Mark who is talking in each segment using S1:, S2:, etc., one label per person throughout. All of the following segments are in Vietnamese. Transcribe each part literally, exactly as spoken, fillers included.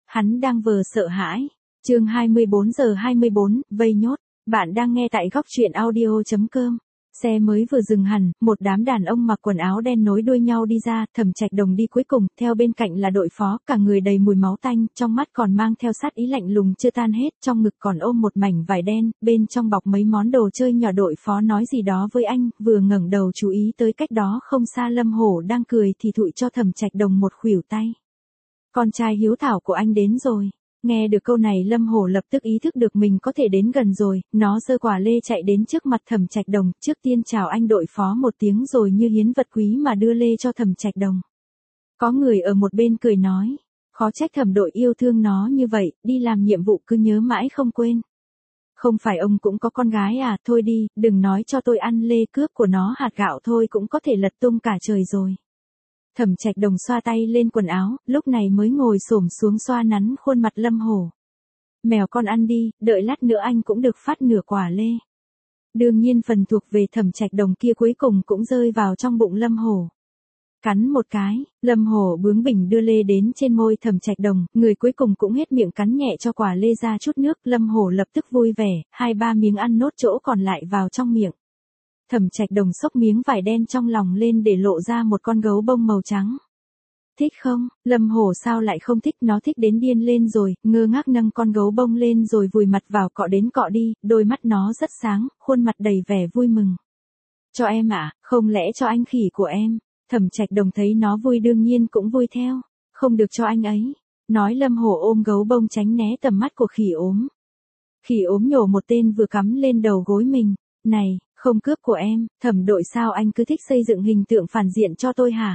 S1: Hắn đang vờ sợ hãi. Chương hai mươi bốn giờ hai mươi bốn, vây nhốt. Bạn đang nghe tại góc truyện audio chấm com. Xe mới vừa dừng hẳn, một đám đàn ông mặc quần áo đen nối đuôi nhau đi ra, Thẩm Trạch Đồng đi cuối cùng, theo bên cạnh là đội phó, cả người đầy mùi máu tanh, trong mắt còn mang theo sát ý lạnh lùng chưa tan hết, trong ngực còn ôm một mảnh vải đen, bên trong bọc mấy món đồ chơi nhỏ. Đội phó nói gì đó với anh, vừa ngẩng đầu chú ý tới cách đó không xa Lâm Hổ đang cười thì thụi cho Thẩm Trạch Đồng một khuỷu tay. Con trai hiếu thảo của anh đến rồi. Nghe được câu này Lâm Hổ lập tức ý thức được mình có thể đến gần rồi, nó giơ quả lê chạy đến trước mặt Thẩm Trạch Đồng, trước tiên chào anh đội phó một tiếng rồi như hiến vật quý mà đưa lê cho Thẩm Trạch Đồng. Có người ở một bên cười nói, khó trách Thẩm đội yêu thương nó như vậy, đi làm nhiệm vụ cứ nhớ mãi không quên. Không phải ông cũng có con gái à, thôi đi, đừng nói cho tôi ăn lê cướp của nó hạt gạo thôi cũng có thể lật tung cả trời rồi. Thẩm Trạch Đồng xoa tay lên quần áo, lúc này mới ngồi xổm xuống xoa nắn khuôn mặt Lâm Hổ. Mèo con ăn đi, đợi lát nữa anh cũng được phát nửa quả lê. Đương nhiên phần thuộc về Thẩm Trạch Đồng kia cuối cùng cũng rơi vào trong bụng Lâm Hổ. Cắn một cái, Lâm Hổ bướng bỉnh đưa lê đến trên môi Thẩm Trạch Đồng, người cuối cùng cũng hết miệng cắn nhẹ cho quả lê ra chút nước. Lâm Hổ lập tức vui vẻ, hai ba miếng ăn nốt chỗ còn lại vào trong miệng. Thẩm Trạch Đồng xốc miếng vải đen trong lòng lên để lộ ra một con gấu bông màu trắng. Thích không? Lâm Hổ sao lại không thích, nó thích đến điên lên rồi, ngơ ngác nâng con gấu bông lên rồi vùi mặt vào cọ đến cọ đi, đôi mắt nó rất sáng, khuôn mặt đầy vẻ vui mừng. Cho em ạ, à, không lẽ cho anh khỉ của em? Thẩm Trạch Đồng thấy nó vui đương nhiên cũng vui theo, không được cho anh ấy. Nói Lâm Hổ ôm gấu bông tránh né tầm mắt của khỉ ốm. Khỉ ốm nhổ một tên vừa cắm lên đầu gối mình, này. Không cướp của em, Thẩm đội sao anh cứ thích xây dựng hình tượng phản diện cho tôi hả?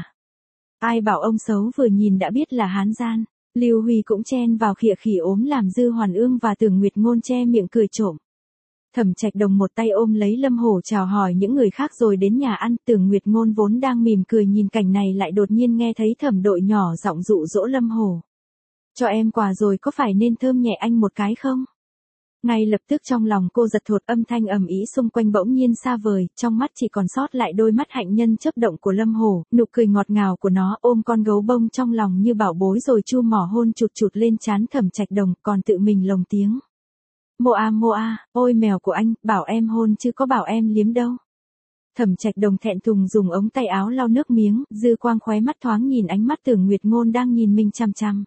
S1: Ai bảo ông xấu vừa nhìn đã biết là hán gian. Lưu Huy cũng chen vào khịa khỉ ốm làm Dư Hoàn Ương và Tưởng Nguyệt Ngôn che miệng cười trộm. Thẩm Trạch Đồng một tay ôm lấy Lâm Hổ chào hỏi những người khác rồi đến nhà ăn. Tưởng Nguyệt Ngôn vốn đang mỉm cười nhìn cảnh này lại đột nhiên nghe thấy Thẩm đội nhỏ giọng dụ dỗ Lâm Hổ. Cho em quà rồi có phải nên thơm nhẹ anh một cái không? Ngay lập tức trong lòng cô giật thột, âm thanh ầm ĩ xung quanh bỗng nhiên xa vời, trong mắt chỉ còn sót lại đôi mắt hạnh nhân chớp động của Lâm Hổ, nụ cười ngọt ngào của nó ôm con gấu bông trong lòng như bảo bối rồi chu mỏ hôn chụt chụt lên trán Thẩm Trạch Đồng, còn tự mình lồng tiếng. Mô a mô a, ôi mèo của anh, bảo em hôn chứ có bảo em liếm đâu. Thẩm Trạch Đồng thẹn thùng dùng ống tay áo lau nước miếng, dư quang khóe mắt thoáng nhìn ánh mắt Tưởng Nguyệt Ngôn đang nhìn mình chằm chằm.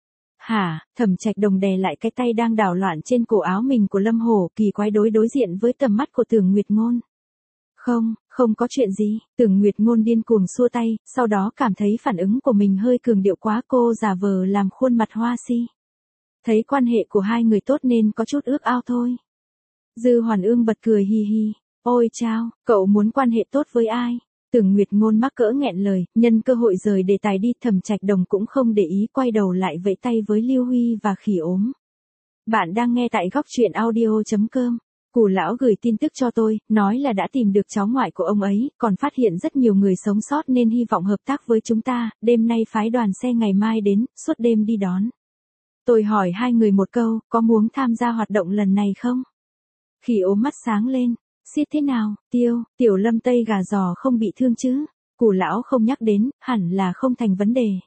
S1: Hả? Thẩm Trạch Đồng đè lại cái tay đang đảo loạn trên cổ áo mình của Lâm Hổ, kỳ quái đối đối diện với tầm mắt của Tưởng Nguyệt Ngôn. Không, không có chuyện gì. Tưởng Nguyệt Ngôn điên cuồng xua tay, sau đó cảm thấy phản ứng của mình hơi cường điệu quá, cô giả vờ làm khuôn mặt hoa si. Thấy quan hệ của hai người tốt nên có chút ước ao thôi. Dư Hoàn Ương bật cười hi hi. Ôi chao, cậu muốn quan hệ tốt với ai? Tưởng Nguyệt Ngôn mắc cỡ nghẹn lời, nhân cơ hội rời đề tài đi. Thẩm Trạch Đồng cũng không để ý, quay đầu lại vẫy tay với Lưu Huy và khỉ ốm. Bạn đang nghe tại góc truyện audio chấm com. Cù lão gửi tin tức cho tôi, nói là đã tìm được cháu ngoại của ông ấy, còn phát hiện rất nhiều người sống sót nên hy vọng hợp tác với chúng ta, đêm nay phái đoàn xe ngày mai đến, suốt đêm đi đón. Tôi hỏi hai người một câu, có muốn tham gia hoạt động lần này không? Khỉ ốm mắt sáng lên. Xiết thế nào, Tiêu, Tiểu Lâm Tây gà giò không bị thương chứ? Cù lão không nhắc đến, hẳn là không thành vấn đề.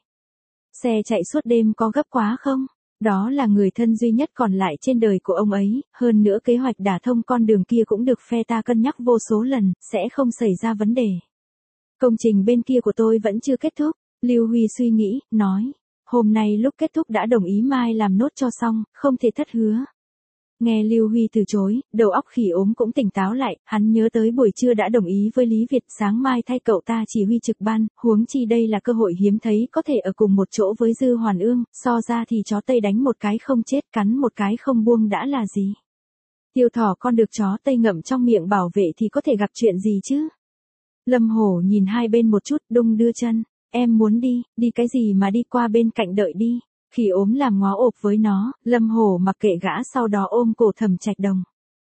S1: Xe chạy suốt đêm có gấp quá không? Đó là người thân duy nhất còn lại trên đời của ông ấy, hơn nữa kế hoạch đả thông con đường kia cũng được phe ta cân nhắc vô số lần, sẽ không xảy ra vấn đề. Công trình bên kia của tôi vẫn chưa kết thúc, Lưu Huy suy nghĩ, nói. Hôm nay lúc kết thúc đã đồng ý mai làm nốt cho xong, không thể thất hứa. Nghe Lưu Huy từ chối, đầu óc khỉ ốm cũng tỉnh táo lại, hắn nhớ tới buổi trưa đã đồng ý với Lý Việt sáng mai thay cậu ta chỉ huy trực ban, huống chi đây là cơ hội hiếm thấy có thể ở cùng một chỗ với Dư Hoàn Ương, so ra thì chó Tây đánh một cái không chết cắn một cái không buông đã là gì. Tiêu thỏ con được chó Tây ngậm trong miệng bảo vệ thì có thể gặp chuyện gì chứ? Lâm Hổ nhìn hai bên một chút, đung đưa chân, em muốn đi, đi cái gì mà đi, qua bên cạnh đợi đi. Khỉ ốm làm ngó ộp với nó, Lâm Hổ mặc kệ gã sau đó ôm cổ Thẩm Trạch Đồng.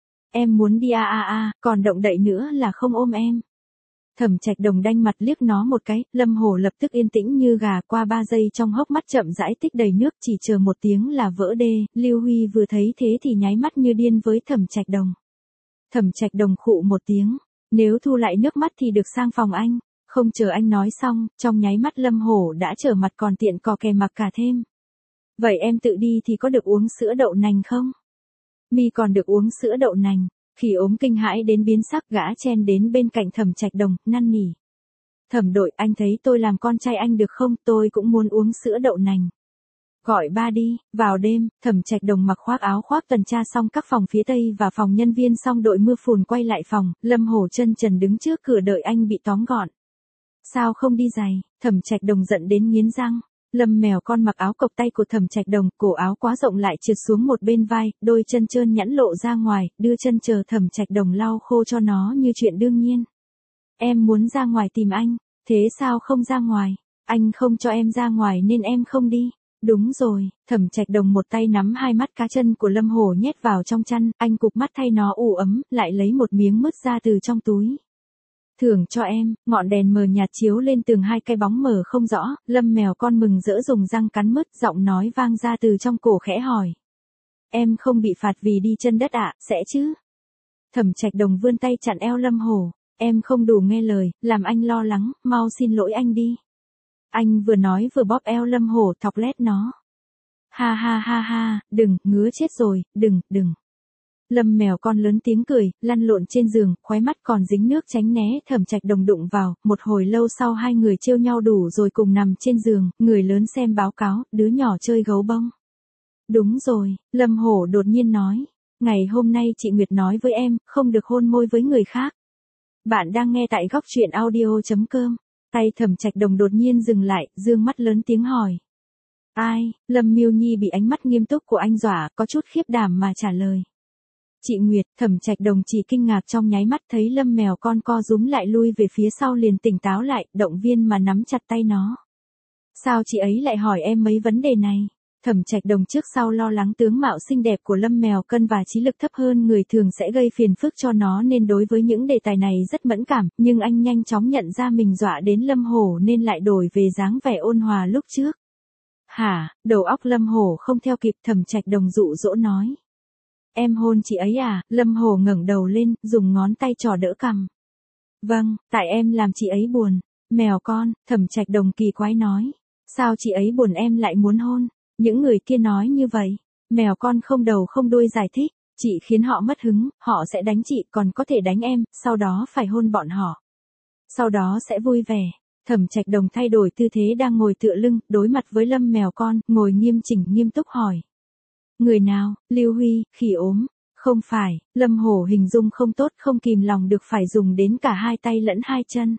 S1: Em muốn đi a a a, còn động đậy nữa là không ôm em. Thẩm Trạch Đồng đanh mặt liếc nó một cái, Lâm Hổ lập tức yên tĩnh như gà, qua ba giây trong hốc mắt chậm rãi tích đầy nước, chỉ chờ một tiếng là vỡ đê. Lưu Huy vừa thấy thế thì nháy mắt như điên với Thẩm Trạch Đồng. Thẩm Trạch Đồng khụ một tiếng, nếu thu lại nước mắt thì được sang phòng anh. Không chờ anh nói xong, trong nháy mắt Lâm Hổ đã trở mặt còn tiện cò kè mặc cả thêm. Vậy em tự đi thì có được uống sữa đậu nành không? Mi còn được uống sữa đậu nành. Khi ốm kinh hãi đến biến sắc, gã chen đến bên cạnh Thẩm Trạch Đồng, năn nỉ. Thẩm đội, anh thấy tôi làm con trai anh được không, tôi cũng muốn uống sữa đậu nành. Gọi ba đi. Vào đêm, Thẩm Trạch Đồng mặc khoác áo khoác tuần tra xong các phòng phía tây và phòng nhân viên xong đội mưa phùn quay lại phòng, Lâm Hổ chân trần đứng trước cửa đợi anh bị tóm gọn. Sao không đi giày? Thẩm Trạch Đồng giận đến nghiến răng. Lâm Mèo Con mặc áo cộc tay của Thẩm Trạch Đồng, cổ áo quá rộng lại trượt xuống một bên vai, đôi chân trơn nhẵn lộ ra ngoài, đưa chân chờ Thẩm Trạch Đồng lau khô cho nó như chuyện đương nhiên. Em muốn ra ngoài tìm anh, thế sao không ra ngoài? Anh không cho em ra ngoài nên em không đi. Đúng rồi, Thẩm Trạch Đồng một tay nắm hai mắt cá chân của Lâm Hổ nhét vào trong chăn, anh cụp mắt thay nó ủ ấm, lại lấy một miếng mứt ra từ trong túi. Thưởng cho em. Ngọn đèn mờ nhạt chiếu lên tường hai cái bóng mờ không rõ, Lâm Mèo Con mừng rỡ dùng răng cắn mứt, giọng nói vang ra từ trong cổ khẽ hỏi. Em không bị phạt vì đi chân đất ạ, sẽ chứ? Thẩm Trạch Đồng vươn tay chặn eo Lâm Hổ. Em không đủ nghe lời, làm anh lo lắng, mau xin lỗi anh đi. Anh vừa nói vừa bóp eo Lâm Hổ thọc lét nó. Ha ha ha ha, đừng, ngứa chết rồi, đừng, đừng. Lâm Mèo Con lớn tiếng cười, lăn lộn trên giường, khóe mắt còn dính nước tránh né Thẩm Trạch Đồng đụng vào, một hồi lâu sau hai người trêu nhau đủ rồi cùng nằm trên giường, người lớn xem báo cáo, đứa nhỏ chơi gấu bông. Đúng rồi, Lâm Hổ đột nhiên nói, ngày hôm nay chị Nguyệt nói với em, không được hôn môi với người khác. Bạn đang nghe tại góc truyện audio.com, tay Thẩm Trạch Đồng đột nhiên dừng lại, dương mắt lớn tiếng hỏi. Ai? Lâm Miêu Nhi bị ánh mắt nghiêm túc của anh dọa, có chút khiếp đảm mà trả lời. Chị Nguyệt. Thẩm Trạch Đồng chỉ kinh ngạc trong nháy mắt thấy Lâm Mèo Con co rúm lại lui về phía sau liền tỉnh táo lại, động viên mà nắm chặt tay nó. Sao chị ấy lại hỏi em mấy vấn đề này? Thẩm Trạch Đồng trước sau lo lắng tướng mạo xinh đẹp của Lâm Mèo Cân và trí lực thấp hơn người thường sẽ gây phiền phức cho nó nên đối với những đề tài này rất mẫn cảm, nhưng anh nhanh chóng nhận ra mình dọa đến Lâm Hổ nên lại đổi về dáng vẻ ôn hòa lúc trước. Hả? Đầu óc Lâm Hổ không theo kịp, Thẩm Trạch Đồng dụ dỗ nói. Em hôn chị ấy à? Lâm Hổ ngẩng đầu lên, dùng ngón tay trỏ đỡ cằm. Vâng, tại em làm chị ấy buồn. Mèo Con. Thẩm Trạch Đồng kỳ quái nói. Sao chị ấy buồn em lại muốn hôn? Những người kia nói như vậy. Mèo Con không đầu không đuôi giải thích. Chị khiến họ mất hứng, họ sẽ đánh chị, còn có thể đánh em, sau đó phải hôn bọn họ. Sau đó sẽ vui vẻ. Thẩm Trạch Đồng thay đổi tư thế đang ngồi tựa lưng, đối mặt với Lâm Mèo Con, ngồi nghiêm chỉnh nghiêm túc hỏi. Người nào? Lưu Huy, Khỉ ốm. Không phải. Lâm Hổ hình dung không tốt, không kìm lòng được phải dùng đến cả hai tay lẫn hai chân.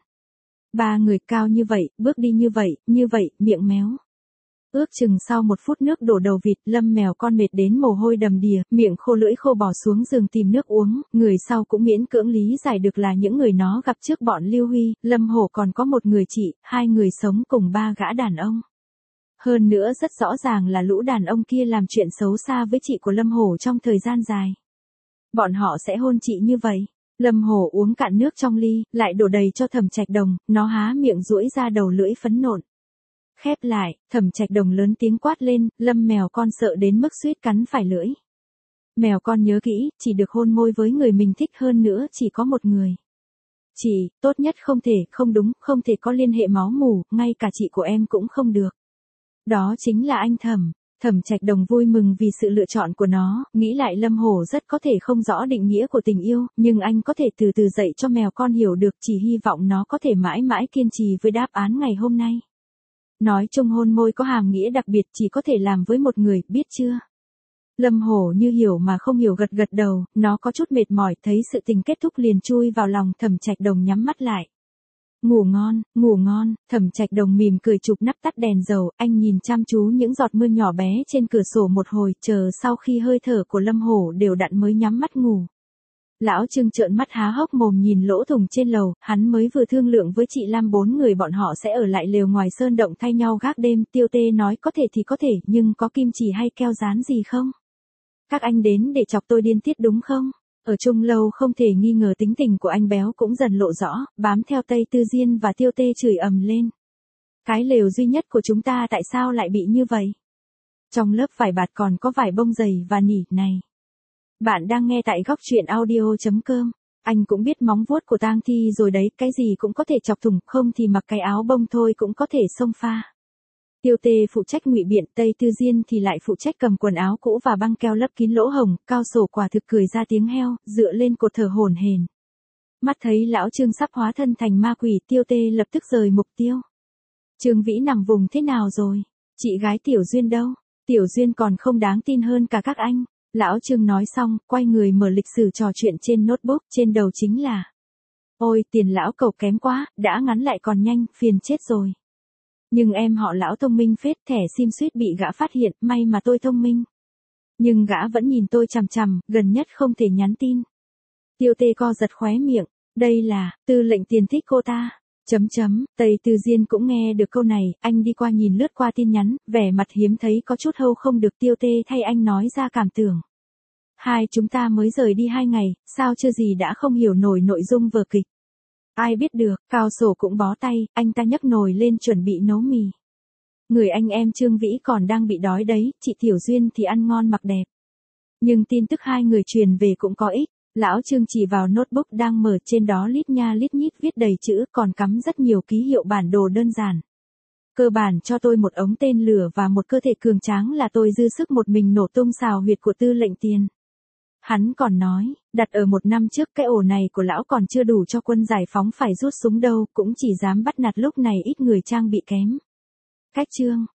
S1: Ba người cao như vậy, bước đi như vậy, như vậy, miệng méo. Ước chừng sau một phút nước đổ đầu vịt, Lâm Mèo Con mệt đến mồ hôi đầm đìa, miệng khô lưỡi khô bỏ xuống giường tìm nước uống, người sau cũng miễn cưỡng lý giải được là những người nó gặp trước bọn Lưu Huy, Lâm Hổ còn có một người chị, hai người sống cùng ba gã đàn ông. Hơn nữa rất rõ ràng là lũ đàn ông kia làm chuyện xấu xa với chị của Lâm Hổ trong thời gian dài. Bọn họ sẽ hôn chị như vậy. Lâm Hổ uống cạn nước trong ly, lại đổ đầy cho Thẩm Trạch Đồng, nó há miệng duỗi ra đầu lưỡi phấn nộn. Khép lại, Thẩm Trạch Đồng lớn tiếng quát lên, Lâm Mèo Con sợ đến mức suýt cắn phải lưỡi. Mèo Con nhớ kỹ, chỉ được hôn môi với người mình thích, hơn nữa chỉ có một người. Chị, tốt nhất không thể, không đúng, không thể có liên hệ máu mủ, ngay cả chị của em cũng không được. Đó chính là anh Thẩm. Thẩm Trạch Đồng vui mừng vì sự lựa chọn của nó, nghĩ lại Lâm Hổ rất có thể không rõ định nghĩa của tình yêu, nhưng anh có thể từ từ dạy cho Mèo Con hiểu được, chỉ hy vọng nó có thể mãi mãi kiên trì với đáp án ngày hôm nay. Nói chung hôn môi có hàm nghĩa đặc biệt, chỉ có thể làm với một người, biết chưa? Lâm Hổ như hiểu mà không hiểu gật gật đầu, nó có chút mệt mỏi, thấy sự tình kết thúc liền chui vào lòng Thẩm Trạch Đồng nhắm mắt lại. Ngủ ngon, ngủ ngon. Thẩm Trạch Đồng mỉm cười chụp nắp tắt đèn dầu, anh nhìn chăm chú những giọt mưa nhỏ bé trên cửa sổ một hồi, chờ sau khi hơi thở của Lâm Hổ đều đặn mới nhắm mắt ngủ. Lão Trương trợn mắt há hốc mồm nhìn lỗ thủng trên lầu, hắn mới vừa thương lượng với chị Lam bốn người bọn họ sẽ ở lại lều ngoài sơn động thay nhau gác đêm, Tiêu Tê nói có thể thì có thể, nhưng có kim chỉ hay keo dán gì không? Các anh đến để chọc tôi điên tiết đúng không? Ở chung lâu không thể nghi ngờ tính tình của anh béo cũng dần lộ rõ, bám theo Tây Tư Diên và Tiêu Tê chửi ầm lên. Cái lều duy nhất của chúng ta tại sao lại bị như vậy? Trong lớp vải bạt còn có vải bông dày và nỉ này. Bạn đang nghe tại góc truyện audio.com. Anh cũng biết móng vuốt của tang thi rồi đấy, cái gì cũng có thể chọc thủng, không thì mặc cái áo bông thôi cũng có thể xông pha. Tiêu Tê phụ trách ngụy biện, Tây Tư Diên thì lại phụ trách cầm quần áo cũ và băng keo lấp kín lỗ hồng, Cao Sổ quả thực cười ra tiếng heo, dựa lên cột thở hổn hển. Mắt thấy lão Trương sắp hóa thân thành ma quỷ, Tiêu Tê lập tức rời mục tiêu. Trương Vĩ nằm vùng thế nào rồi? Chị gái Tiểu Duyên đâu? Tiểu Duyên còn không đáng tin hơn cả các anh. Lão Trương nói xong, quay người mở lịch sử trò chuyện trên notebook, trên đầu chính là: ôi, tiền lão cẩu kém quá, đã ngắn lại còn nhanh, phiền chết rồi. Nhưng em họ lão thông minh phết, thẻ sim suýt bị gã phát hiện, may mà tôi thông minh. Nhưng gã vẫn nhìn tôi chằm chằm, gần nhất không thể nhắn tin. Tiêu Tê co giật khóe miệng, đây là, Tư lệnh tiền thích cô ta. Chấm chấm, Tây Tư Diên cũng nghe được câu này, anh đi qua nhìn lướt qua tin nhắn, vẻ mặt hiếm thấy có chút hâu không được. Tiêu Tê thay anh nói ra cảm tưởng. Hai chúng ta mới rời đi hai ngày, sao chưa gì đã không hiểu nổi nội dung vở kịch. Ai biết được, Cao Sổ cũng bó tay, anh ta nhấc nồi lên chuẩn bị nấu mì. Người anh em Trương Vĩ còn đang bị đói đấy, chị Tiểu Duyên thì ăn ngon mặc đẹp. Nhưng tin tức hai người truyền về cũng có ích. Lão Trương chỉ vào notebook đang mở, trên đó lít nha lít nhít viết đầy chữ, còn cắm rất nhiều ký hiệu bản đồ đơn giản. Cơ bản cho tôi một ống tên lửa và một cơ thể cường tráng là tôi dư sức một mình nổ tung xào huyệt của Tư lệnh tiền. Hắn còn nói, đặt ở một năm trước cái ổ này của lão còn chưa đủ cho quân giải phóng phải rút súng đâu, cũng chỉ dám bắt nạt lúc này ít người trang bị kém. Cách chương